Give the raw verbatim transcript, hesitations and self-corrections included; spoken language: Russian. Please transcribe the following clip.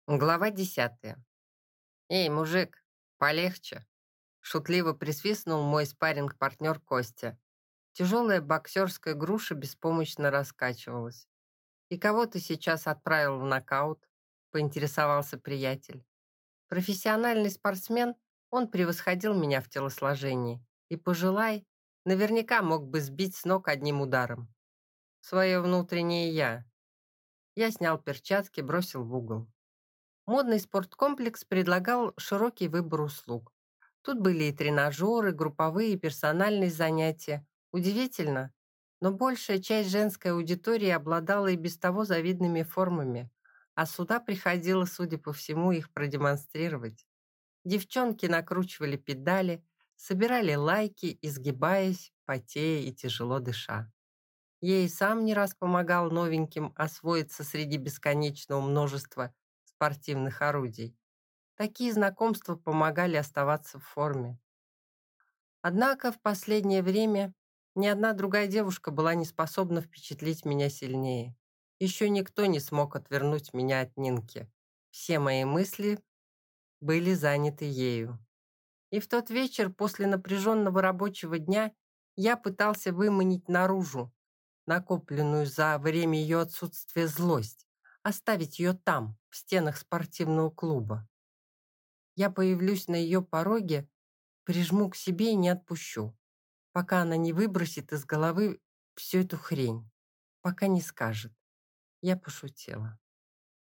Глава десятая. «Эй, мужик, полегче!» Шутливо присвистнул мой спарринг-партнер Костя. Тяжелая боксерская груша беспомощно раскачивалась. «И кого ты сейчас отправил в нокаут?» — поинтересовался приятель. Профессиональный спортсмен, он превосходил меня в телосложении. И, пожелай, наверняка мог бы сбить с ног одним ударом. Свое внутреннее «я». Я снял перчатки, бросил в угол. Модный спорткомплекс предлагал широкий выбор услуг. Тут были и тренажеры, групповые и персональные занятия. Удивительно, но большая часть женской аудитории обладала и без того завидными формами, а сюда приходило, судя по всему, их продемонстрировать. Девчонки накручивали педали, собирали лайки, изгибаясь, потея и тяжело дыша. Я и сам не раз помогал новеньким освоиться среди бесконечного множества спортивных орудий. Такие знакомства помогали оставаться в форме. Однако в последнее время ни одна другая девушка была не способна впечатлить меня сильнее. Еще никто не смог отвернуть меня от Нинки. Все мои мысли были заняты ею. И в тот вечер после напряженного рабочего дня я пытался выманить наружу накопленную за время ее отсутствия злость, оставить ее там, в стенах спортивного клуба. Я появлюсь на ее пороге, прижму к себе и не отпущу, пока она не выбросит из головы всю эту хрень, пока не скажет. Я пошутила.